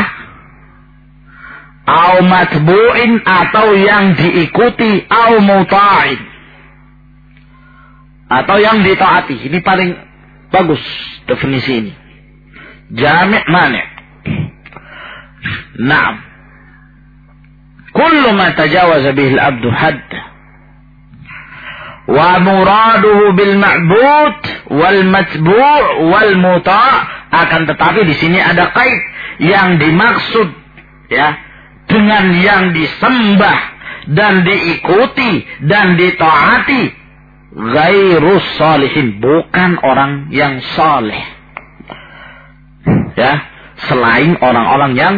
[SPEAKER 1] au matbu'in, atau yang diikuti, au muta'in, atau yang ditaati. Ini paling bagus definisi ini. Jami' mani'. Naam. Kullu ma tajawaza bihi al-abdu hadd. Wa muraduhu bil ma'bud wal matbu' wal muta'. Akan tetapi di sini ada kait, yang dimaksud ya dengan yang disembah dan diikuti dan ditaati ghairus salihin, bukan orang yang saleh. Ya, selain orang-orang yang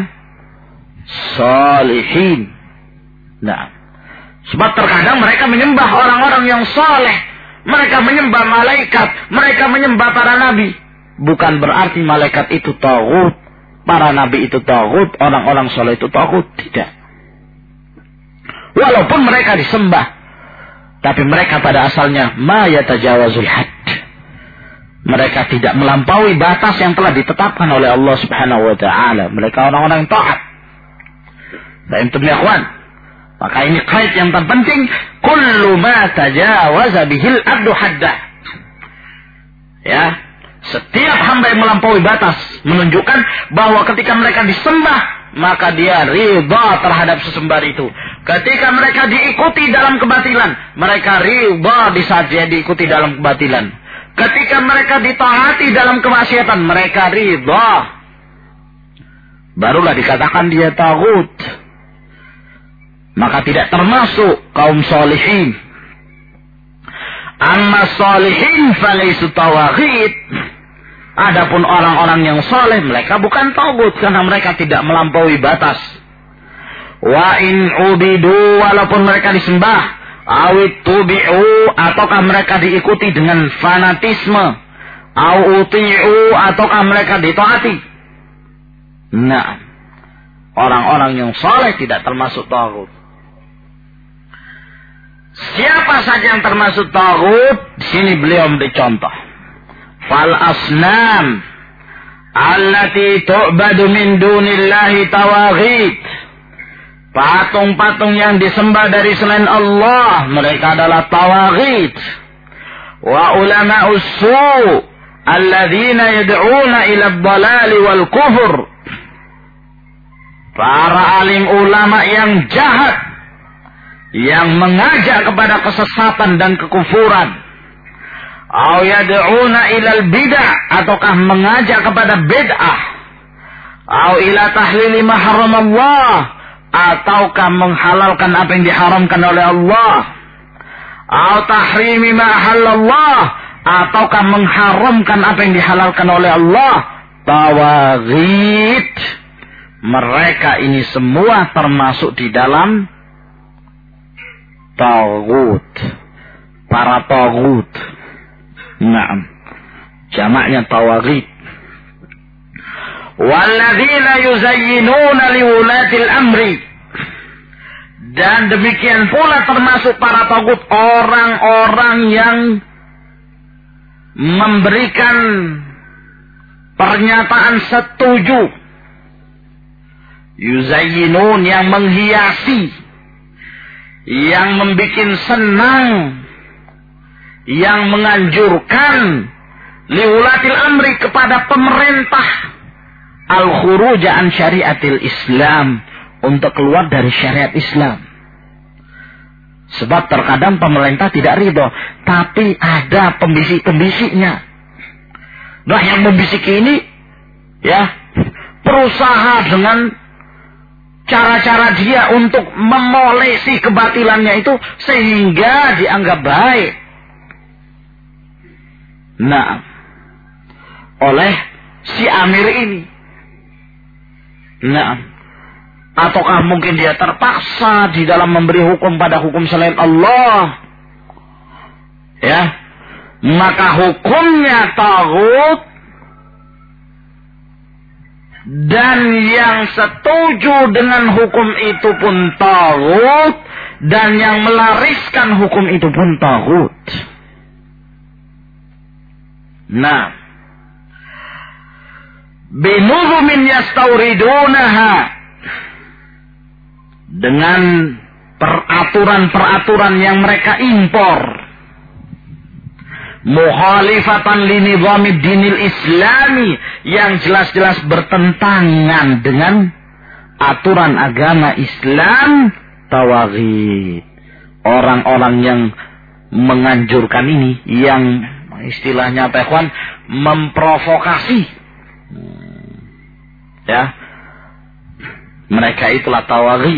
[SPEAKER 1] salihin. Nah, sebab terkadang mereka menyembah orang-orang yang saleh, mereka menyembah malaikat, mereka menyembah para nabi. Bukan berarti malaikat itu taghut, para nabi itu taghut, orang-orang saleh itu taghut, tidak. Walaupun mereka disembah, tapi mereka pada asalnya ma yatajawazul hadd. Mereka tidak melampaui batas yang telah ditetapkan oleh Allah Subhanahu wa taala. Mereka orang-orang yang taat. Dan itu ya ikhwan. Maka ini kait yang terpenting, kullu ma tajawaza bihil abdu haddah. Ya, setiap hamba yang melampaui batas menunjukkan bahwa ketika mereka disembah, maka dia ridha terhadap sesembahan itu. Ketika mereka diikuti dalam kebatilan, mereka ridha di saat dia diikuti dalam kebatilan. Ketika mereka ditaati dalam kemaksiatan, mereka ridha. Barulah dikatakan dia taghut. Maka tidak termasuk kaum salihin. Amma salihin falaysu tawaghit. Adapun orang-orang yang saleh, mereka bukan taghut karena mereka tidak melampaui batas. Wa in ubidu, walaupun mereka disembah, awit tubi'u, ataukah mereka diikuti dengan fanatisme, au uti'u, ataukah mereka ditaati. Nah, orang-orang yang saleh tidak termasuk taghut. Siapa saja yang termasuk taghut? Di sini beliau memberi contoh. Fal asnam allati tu'badu min dunillahi tawaghit. Patung-patung yang disembah dari selain Allah, mereka adalah tawaghit. Wa ulama'us su' alladzina yad'una ila ad-dhalali wal kufur. Para alim ulama yang jahat, yang mengajak kepada kesesatan dan kekufuran. Au yad'una ila al-bid'ah, ataukah mengajak kepada bid'ah. Au ila tahlili ma haramallah, ataukah menghalalkan apa yang diharamkan oleh Allah. Au tahrimi ma halallah, ataukah mengharamkan apa yang dihalalkan oleh Allah. Tawaghit, mereka ini semua termasuk di dalam taghut, para taghut. Naam, jamaknya tawaghit. Walladzina yuzayyinuna liwulatil amri, dan demikian pula termasuk para taghut orang-orang yang memberikan pernyataan setuju. Yuzayyinun, yang menghiasi, yang membikin senang, yang menganjurkan liwulatil amri, kepada pemerintah, al-khuruj an syariatil Islam, untuk keluar dari syariat Islam. Sebab terkadang pemerintah tidak ridho, tapi ada pembisik-pembisiknya. Nah, yang membisik ini ya berusaha dengan cara-cara dia untuk memolesi kebatilannya itu sehingga dianggap baik. Nah, oleh si Amir ini. Nah, ataukah mungkin dia terpaksa di dalam memberi hukum pada hukum selain Allah. Ya, maka hukumnya taghut, dan yang setuju dengan hukum itu pun taghut, dan yang melariskan hukum itu pun taghut. Nah, binuzumin yastawridunaha, dengan peraturan-peraturan yang mereka impor, mukhalifatan li nizamid dinil islami, yang jelas-jelas bertentangan dengan aturan agama Islam. Tawaghit, orang-orang yang menganjurkan ini, yang istilahnya apa ikhwan, memprovokasi, ya, mereka itulah tawaghit.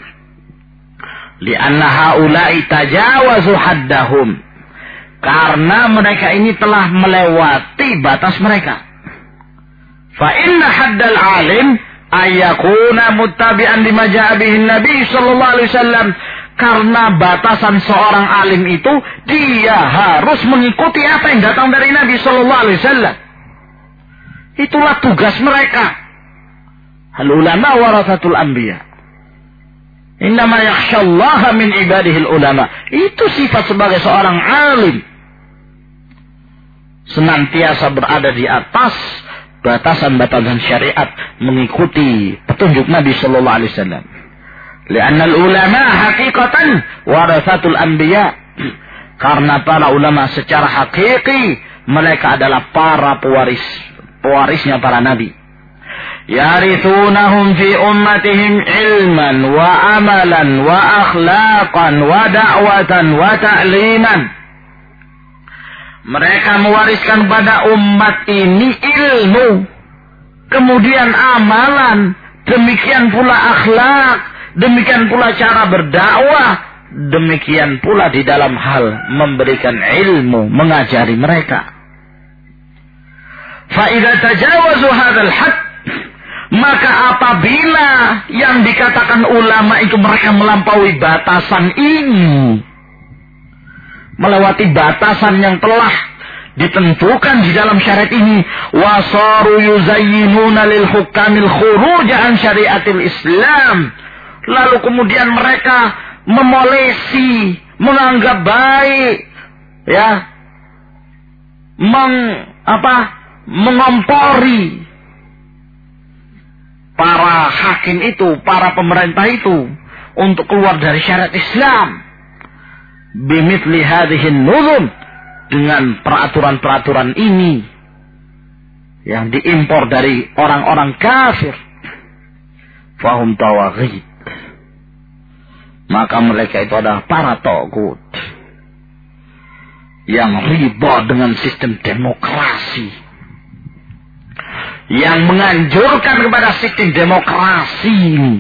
[SPEAKER 1] Lianna haula'i tajawazu haddahum, karena mereka ini telah melewati batas mereka. Fa inna haddal alim ayyakuna muttabi'an lima ja'a bihi Nabi sallallahu alaihi wasallam, karena batasan seorang alim itu dia harus mengikuti apa yang datang dari Nabi sallallahu alaihi wasallam. Itulah tugas mereka. Al ulama warasatul anbiya. Innama yakhshallaha min ibadihil ulama. Itu sifat sebagai seorang alim. Senantiasa berada di atas batasan-batasan syariat, mengikuti petunjuk Nabi sallallahu alaihi wasallam. Lianna al-ulama haqiqatan warasatul anbiya. Karena para ulama secara hakiki mereka adalah para pewaris, pewarisnya para nabi. Yarithunahum fi ummatihim ilman wa amalan wa akhlaqan wa da'watan wa ta'liman. Mereka mewariskan pada umat ini ilmu, kemudian amalan, demikian pula akhlak, demikian pula cara berdakwah, demikian pula di dalam hal memberikan ilmu, mengajari mereka. Fa idza tajawazu hadzal hadd, maka apabila yang dikatakan ulama itu mereka melampaui batasan ini, melewati batasan yang telah ditentukan di dalam syariat ini, wasaru yuzayyinuna lil hukamil khuruj an syariatil Islam, lalu kemudian mereka memolesi, menganggap baik, ya, meng apa, mengompori para hakim itu, para pemerintah itu untuk keluar dari syariat Islam. Bimithli hadhihin nuzum, dengan peraturan-peraturan ini yang diimpor dari orang-orang kafir. Fahum tawaghit, maka mereka itu adalah para taghut yang riba dengan sistem demokrasi, yang menganjurkan kepada sistem demokrasi ini.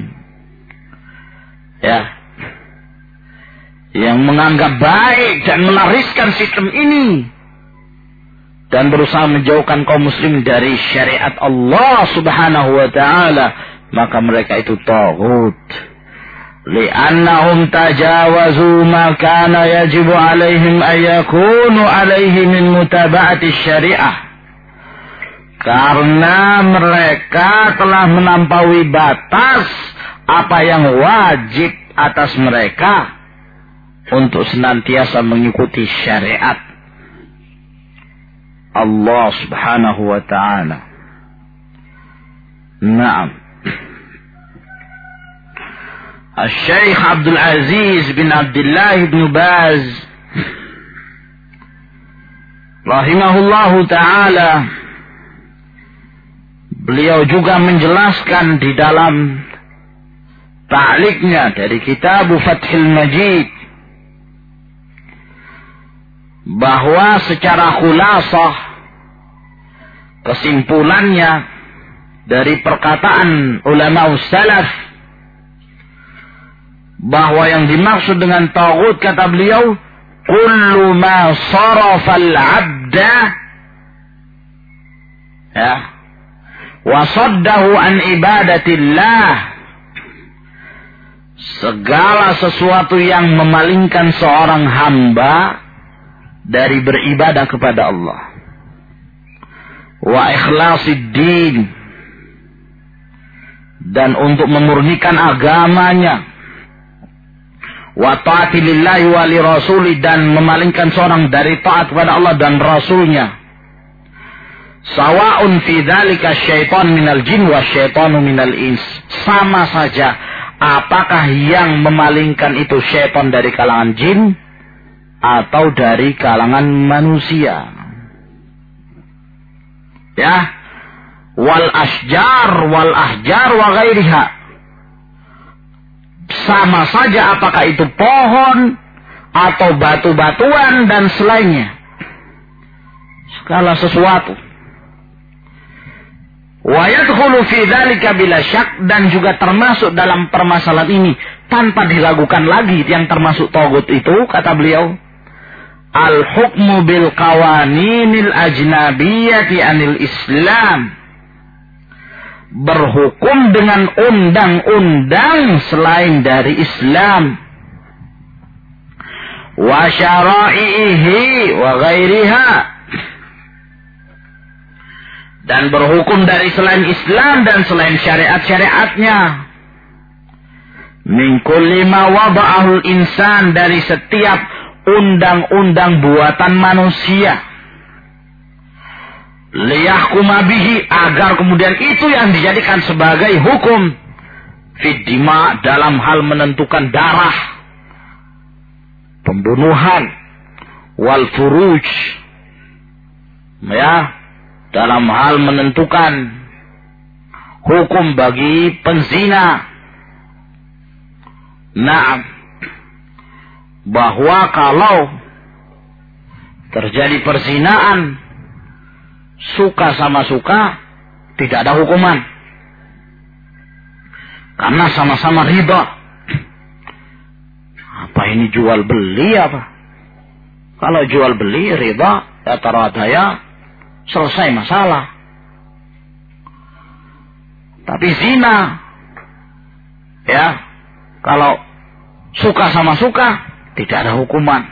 [SPEAKER 1] Ya. Yang menganggap baik dan menariskan sistem ini. Dan berusaha menjauhkan kaum muslim dari syariat Allah subhanahu wa ta'ala. Maka mereka itu taghut. Li'annahum tajawazu ma kana yajibu alaihim ayakunu alaihi min mutaba'ati syariah. Karena mereka telah melampaui batas apa yang wajib atas mereka untuk senantiasa mengikuti syariat Allah subhanahu wa ta'ala. Naam. Al-Syeikh Abdul Aziz bin Abdullah bin Baz rahimahullahu ta'ala, beliau juga menjelaskan di dalam ta'liqnya dari kitab Fathul Majid bahwa secara khulasah kesimpulannya dari perkataan ulama salaf bahwa yang dimaksud dengan taghut, kata beliau, kullu ma sarafa al-'abda ya wa saddahu an ibadatillah, segala sesuatu yang memalingkan seorang hamba dari beribadah kepada Allah, wa ikhlasid din, dan untuk memurnikan agamanya, wa ta'ati lillahi wa li rasuli, dan memalingkan seorang dari taat kepada Allah dan Rasulnya. Sawa'un fi dzalika syaitan minal jin wa syaitanu minal ins, sama saja apakah yang memalingkan itu syaitan dari kalangan jin atau dari kalangan manusia. Ya, wal asjar wal ahjar wa ghairiha, sama saja apakah itu pohon atau batu-batuan dan selainnya, segala sesuatu. Wa yadkhulu fi dzalika bila syak, dan juga termasuk dalam permasalahan ini tanpa diragukan lagi yang termasuk taghut itu, kata beliau, al-hukmu bil qawaninil ajnabiyyati anil Islam, berhukum dengan undang-undang selain dari Islam, wa syara'ihi wa ghairiha, dan berhukum dari selain Islam dan selain syariat-syariatnya, min kulli ma wada'ahul insan, dari setiap undang-undang buatan manusia, liyahkuma bihi, agar kemudian itu yang dijadikan sebagai hukum, fid dima, dalam hal menentukan darah, pembunuhan, wal furuj, ya, dalam hal menentukan hukum bagi penzina. Nah, bahwa kalau terjadi perzinaan, suka sama suka, tidak ada hukuman, karena sama-sama riba. Apa ini jual beli apa? Kalau jual beli riba, ya taradaya, selesai masalah. Tapi zina, ya, kalau suka sama suka, tidak ada hukuman.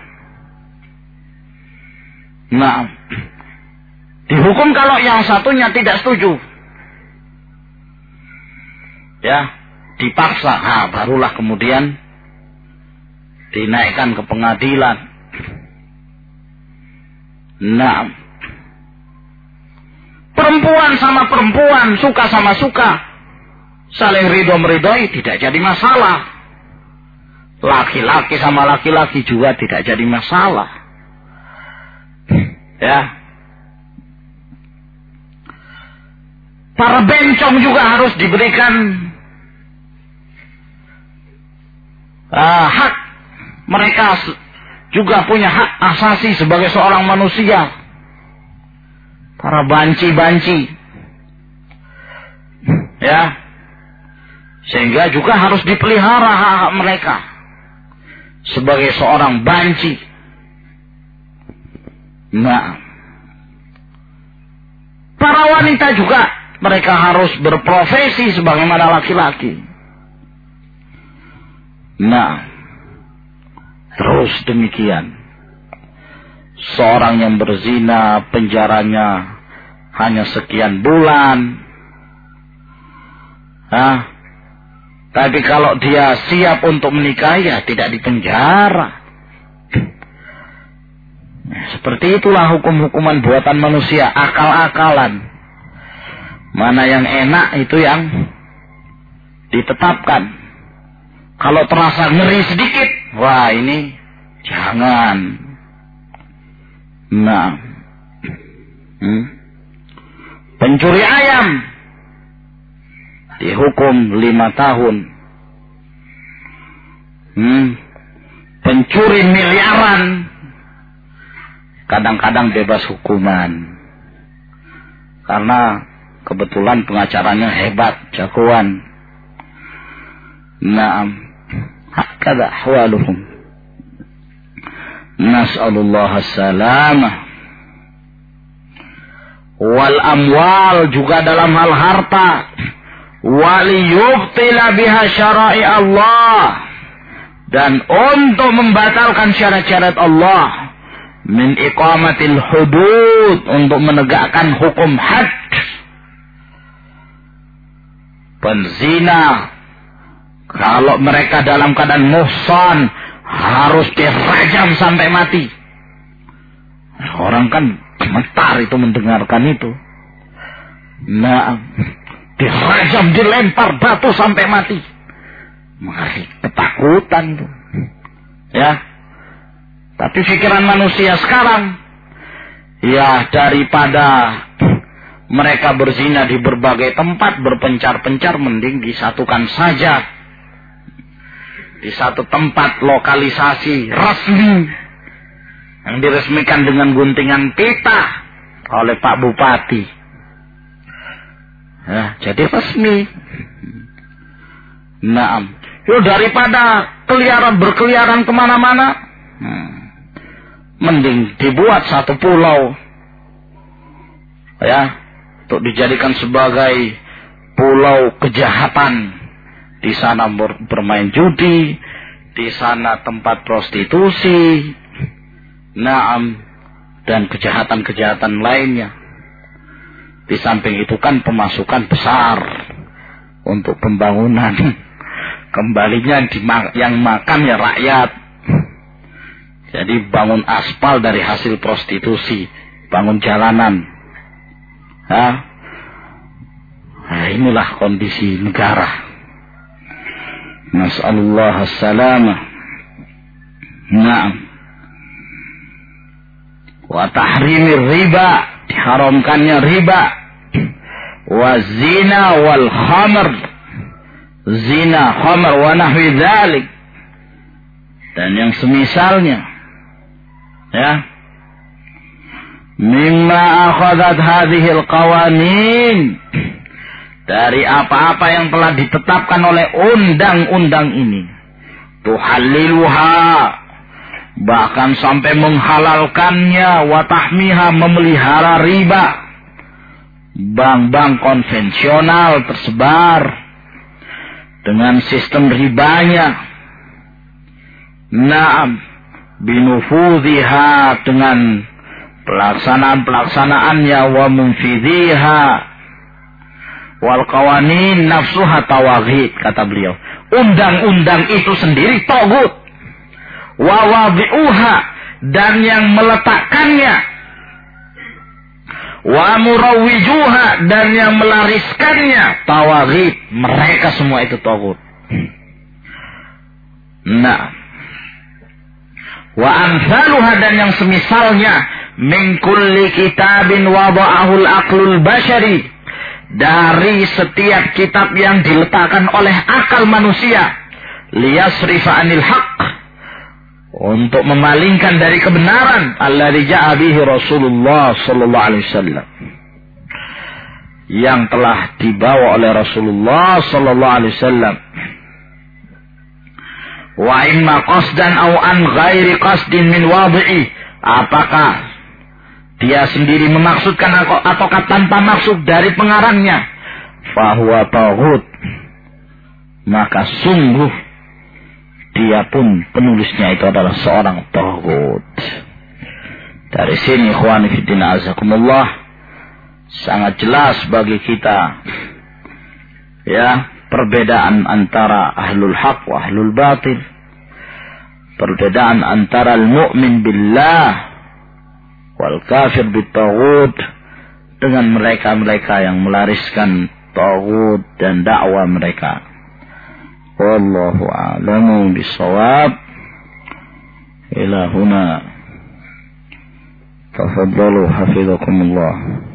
[SPEAKER 1] Nah, dihukum kalau yang satunya tidak setuju, ya, dipaksa, nah, barulah kemudian dinaikkan ke pengadilan. Nah, perempuan sama perempuan, suka sama suka, saling ridho meridhoi, tidak jadi masalah. Laki-laki sama laki-laki juga tidak jadi masalah. Ya, para bencong juga harus diberikan uh, hak. Mereka juga punya hak asasi sebagai seorang manusia. Para banci-banci, Ya. Sehingga juga harus dipelihara hak-hak mereka sebagai seorang banci. Nah, para wanita juga mereka harus berprofesi sebagaimana laki-laki. Nah, terus demikian. Seorang yang berzina penjaranya hanya sekian bulan. Hah? Tapi kalau dia siap untuk menikah, ya tidak dipenjara. Nah, seperti itulah hukum-hukuman buatan manusia, akal-akalan. Mana yang enak itu yang ditetapkan. Kalau terasa ngeri sedikit, wah ini jangan. Nah, hmm? Pencuri ayam dihukum lima tahun. Hmm. Pencuri miliaran kadang-kadang bebas hukuman. Karena kebetulan pengacaranya hebat, jagoan. Naam. Hakada ahwaluhum. Nas'alullah as-salamah. Wal amwal juga dalam hal harta. Waliyubtila biha syara'i Allah, dan untuk membatalkan syarat-syarat Allah, min iqamatil hudud, untuk menegakkan hukum had. Penzina kalau mereka dalam keadaan muhsan harus dirajam sampai mati. Orang kan gemetar itu mendengarkan itu. Nah, dirajam, dilempar batu sampai mati. Mari, ketakutan tuh. Ya. Tapi pikiran manusia sekarang, ya daripada mereka berzina di berbagai tempat, berpencar-pencar, mending disatukan saja. Di satu tempat lokalisasi resmi, yang diresmikan dengan guntingan pita oleh Pak Bupati. Ya, jadi resmi. Naam. Yo, daripada keliaran berkeliaran kemana-mana, hmm, mending dibuat satu pulau, ya, untuk dijadikan sebagai pulau kejahatan. Di sana ber, bermain judi, di sana tempat prostitusi, naam, dan kejahatan-kejahatan lainnya. Di samping itu kan pemasukan besar untuk pembangunan. Kembalinya di, yang makan ya rakyat. Jadi bangun aspal dari hasil prostitusi, bangun jalanan. Hah? Nah, inilah kondisi negara. Nas'alullah as-salamah. Naam. Wa tahrimir riba, diharamkannya riba. Wa zina wal khamr, zina, khamr wa nahwi dzalik, dan yang semisalnya. Ya. Mimma akhadhat hadhihi al-qawanin, dari apa-apa yang telah ditetapkan oleh undang-undang ini. Tuhalliluha, bahkan sampai menghalalkannya. Wa tahmiha, memelihara riba. Bank-bank konvensional tersebar dengan sistem ribanya. Naam, binufudhiha, dengan pelaksanaan-pelaksanaannya. Wa munfidhiha, wal qawanin nafsuha tawaghid, kata beliau. Undang-undang itu sendiri tagut. Wa wadi'uha, dan yang meletakkannya. Wa murawwijuha, dan yang melariskannya tawaghid. Mereka semua itu tagut. Nah, wa amsaluha, dan yang semisalnya, min kulli kitabin wada'ahul aqlul bashari, dari setiap kitab yang diletakkan oleh akal manusia, liyasrifa anil haqq, untuk memalingkan dari kebenaran, alladzi ja'a bihi Rasulullah sallallahu alaihi wasallam. yang telah dibawa oleh Rasulullah sallallahu alaihi wasallam. Wa imma qasdan aw an ghairi qasdin min wadi'i, apakah dia sendiri memaksudkan ataukah tanpa maksud dari pengarangnya, fahuwa taghut, maka sungguh dia pun penulisnya itu adalah seorang taghut. Dari sini ikhwani fiddin azakumullah, sangat jelas bagi kita ya perbedaan antara ahlul haq wa ahlul batil, perbedaan antara al-mu'min billah wal kafir bitaghut, dengan mereka-mereka yang melariskan taghut dan dakwah mereka. Wallahu a'lamu bissawab. Ila huna tafaddalu hafizakumullah.